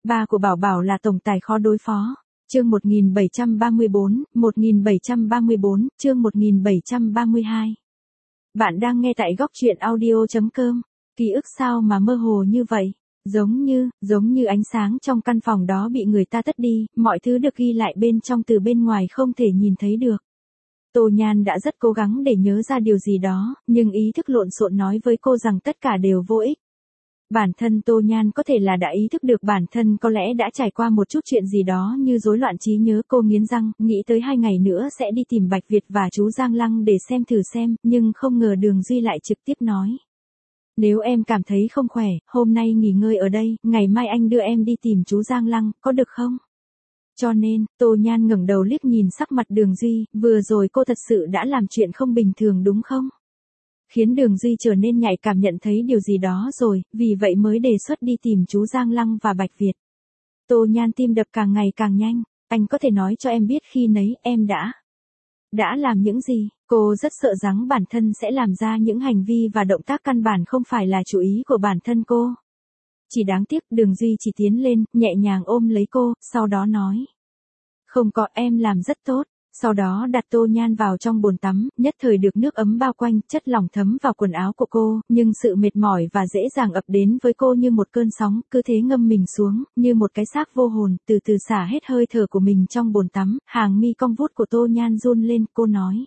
Ba của Bảo Bảo là tổng tài khó đối phó. Chương 1734, chương 1732. Bạn đang nghe tại góc truyện audio.com. Ký ức sao mà mơ hồ như vậy? Giống như ánh sáng trong căn phòng đó bị người ta tắt đi, mọi thứ được ghi lại bên trong từ bên ngoài không thể nhìn thấy được. Tô Nhan đã rất cố gắng để nhớ ra điều gì đó, nhưng ý thức lộn xộn nói với cô rằng tất cả đều vô ích. Bản thân Tô Nhan có thể là đã ý thức được bản thân có lẽ đã trải qua một chút chuyện gì đó như rối loạn trí nhớ. Cô nghiến răng, nghĩ tới 2 ngày nữa sẽ đi tìm Bạch Việt và chú Giang Lăng để xem, nhưng không ngờ Đường Duy lại trực tiếp nói. Nếu em cảm thấy không khỏe, hôm nay nghỉ ngơi ở đây, ngày mai anh đưa em đi tìm chú Giang Lăng, có được không? Cho nên, Tô Nhan ngẩng đầu liếc nhìn sắc mặt Đường Duy, vừa rồi cô thật sự đã làm chuyện không bình thường đúng không? Khiến Đường Duy trở nên nhạy cảm nhận thấy điều gì đó rồi, vì vậy mới đề xuất đi tìm chú Giang Lăng và Bạch Việt. Tô Nhan tim đập càng ngày càng nhanh, anh có thể nói cho em biết khi nấy em đã làm những gì? Cô rất sợ rằng bản thân sẽ làm ra những hành vi và động tác căn bản không phải là chủ ý của bản thân cô. Chỉ đáng tiếc Đường Duy chỉ tiến lên, nhẹ nhàng ôm lấy cô, sau đó nói. Không có, em làm rất tốt. Sau đó đặt Tô Nhan vào trong bồn tắm, nhất thời được nước ấm bao quanh, chất lỏng thấm vào quần áo của cô, nhưng sự mệt mỏi và dễ dàng ập đến với cô như một cơn sóng, cứ thế ngâm mình xuống, như một cái xác vô hồn, từ từ xả hết hơi thở của mình trong bồn tắm. Hàng mi cong vút của Tô Nhan run lên, cô nói.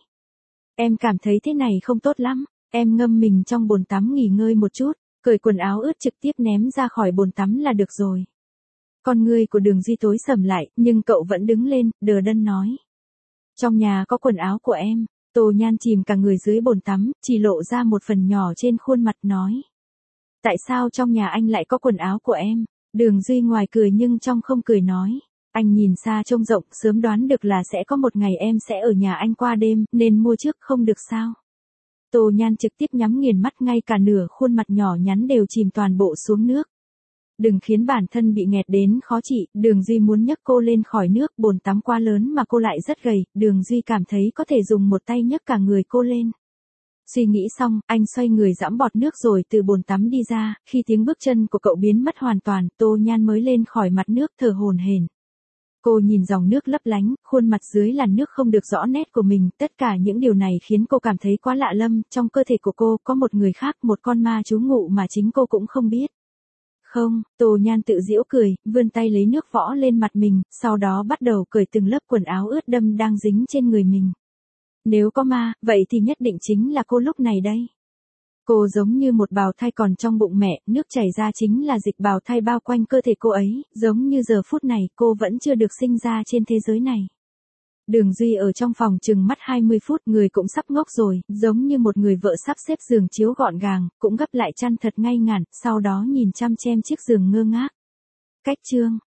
Em cảm thấy thế này không tốt lắm, em ngâm mình trong bồn tắm nghỉ ngơi một chút, cởi quần áo ướt trực tiếp ném ra khỏi bồn tắm là được rồi. Con ngươi của Đường Duy tối sầm lại, nhưng cậu vẫn đứng lên, đờ đẫn nói. Trong nhà có quần áo của em. Tô Nhan chìm cả người dưới bồn tắm, chỉ lộ ra một phần nhỏ trên khuôn mặt nói. Tại sao trong nhà anh lại có quần áo của em? Đường Duy ngoài cười nhưng trong không cười nói. Anh nhìn xa trông rộng, sớm đoán được là sẽ có một ngày em sẽ ở nhà anh qua đêm, nên mua trước không được sao? Tô Nhan trực tiếp nhắm nghiền mắt, ngay cả nửa khuôn mặt nhỏ nhắn đều chìm toàn bộ xuống nước. Đừng khiến bản thân bị nghẹt đến khó chịu. Đường Duy muốn nhấc cô lên khỏi nước, bồn tắm quá lớn mà cô lại rất gầy, Đường Duy cảm thấy có thể dùng một tay nhấc cả người cô lên. Suy nghĩ xong, anh xoay người giẫm bọt nước rồi từ bồn tắm đi ra, khi tiếng bước chân của cậu biến mất hoàn toàn, Tô Nhan mới lên khỏi mặt nước thở hổn hển. Cô nhìn dòng nước lấp lánh, khuôn mặt dưới làn nước không được rõ nét của mình, tất cả những điều này khiến cô cảm thấy quá lạ lẫm, trong cơ thể của cô có một người khác, một con ma trú ngụ mà chính cô cũng không biết. Không, Tô Nhan tự giễu cười, vươn tay lấy nước võ lên mặt mình, sau đó bắt đầu cởi từng lớp quần áo ướt đẫm đang dính trên người mình. Nếu có ma, vậy thì nhất định chính là cô lúc này đây. Cô giống như một bào thai còn trong bụng mẹ, nước chảy ra chính là dịch bào thai bao quanh cơ thể cô ấy, giống như giờ phút này cô vẫn chưa được sinh ra trên thế giới này. Đường Duy ở trong phòng chừng mắt 20 phút, người cũng sắp ngốc rồi, giống như một người vợ sắp xếp giường chiếu gọn gàng, cũng gấp lại chăn thật ngay ngắn, sau đó nhìn chăm chiếc giường ngơ ngác. Cách chương